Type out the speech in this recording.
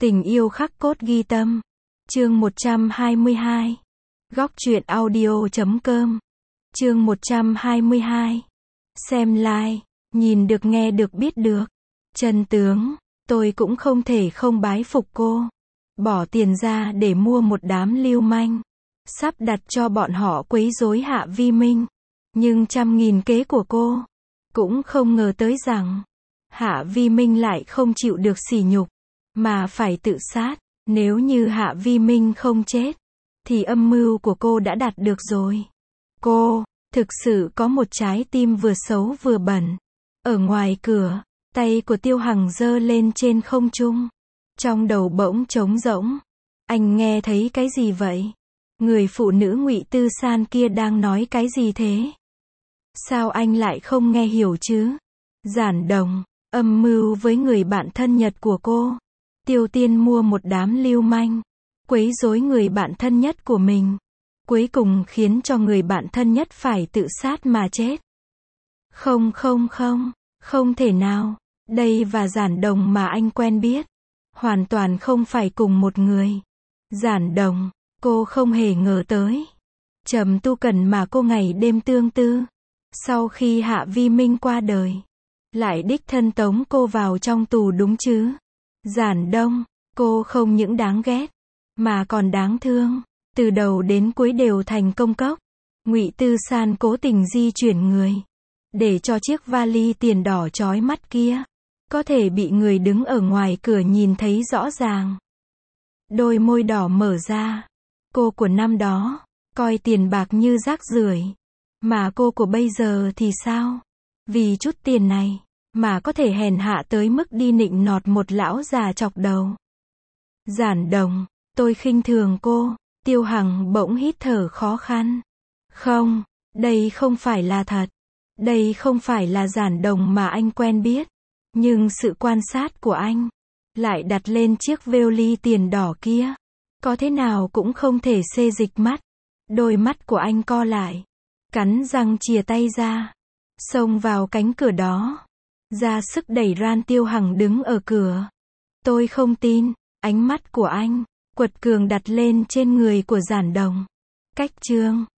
Tình yêu khắc cốt ghi tâm. Chương 122. Góc truyện audio.com. Chương 122. Xem like, nhìn được nghe được biết được. Chân tướng, tôi cũng không thể không bái phục cô. Bỏ tiền ra để mua một đám lưu manh. Sắp đặt cho bọn họ quấy rối Hạ Vi Minh. Nhưng trăm nghìn kế của cô, cũng không ngờ tới rằng, Hạ Vi Minh lại không chịu được sỉ nhục, mà phải tự sát. Nếu như Hạ Vi Minh không chết, thì âm mưu của cô đã đạt được rồi. Cô, thực sự có một trái tim vừa xấu vừa bẩn. Ở ngoài cửa, tay của Tiêu Hằng giơ lên trên không trung. Trong đầu bỗng trống rỗng. Anh nghe thấy cái gì vậy? Người phụ nữ Ngụy Tư San kia đang nói cái gì thế? Sao anh lại không nghe hiểu chứ? Giản Đồng, âm mưu với người bạn thân nhất của cô. Tiêu Tiên mua một đám lưu manh, quấy rối người bạn thân nhất của mình. Cuối cùng khiến cho người bạn thân nhất phải tự sát mà chết. Không thể nào. Đây và Giản Đồng mà anh quen biết, hoàn toàn không phải cùng một người. Giản Đồng, cô không hề ngờ tới. Trầm Tu Cần mà cô ngày đêm tương tư. Sau khi Hạ Vi Minh qua đời, lại đích thân tống cô vào trong tù đúng chứ? Giản Đông, cô không những đáng ghét, mà còn đáng thương. Từ đầu đến cuối đều thành công cốc. Ngụy Tư San cố tình di chuyển người, để cho chiếc vali tiền đỏ chói mắt kia, có thể bị người đứng ở ngoài cửa nhìn thấy rõ ràng. Đôi môi đỏ mở ra. Cô của năm đó, coi tiền bạc như rác rưởi. Mà cô của bây giờ thì sao? Vì chút tiền này, mà có thể hèn hạ tới mức đi nịnh nọt một lão già chọc đầu. Giản Đồng, tôi khinh thường cô. Tiêu Hằng bỗng hít thở khó khăn. Không, đây không phải là thật. Đây không phải là Giản Đồng mà anh quen biết. Nhưng sự quan sát của anh lại đặt lên chiếc vali tiền đỏ kia. Có thế nào cũng không thể xê dịch mắt. Đôi mắt của anh co lại, cắn răng chìa tay ra, xông vào cánh cửa đó, ra sức đẩy ran Tiêu Hằng đứng ở cửa. Tôi không tin. Ánh mắt của anh quật cường đặt lên trên người của Giản Đồng. Cách chương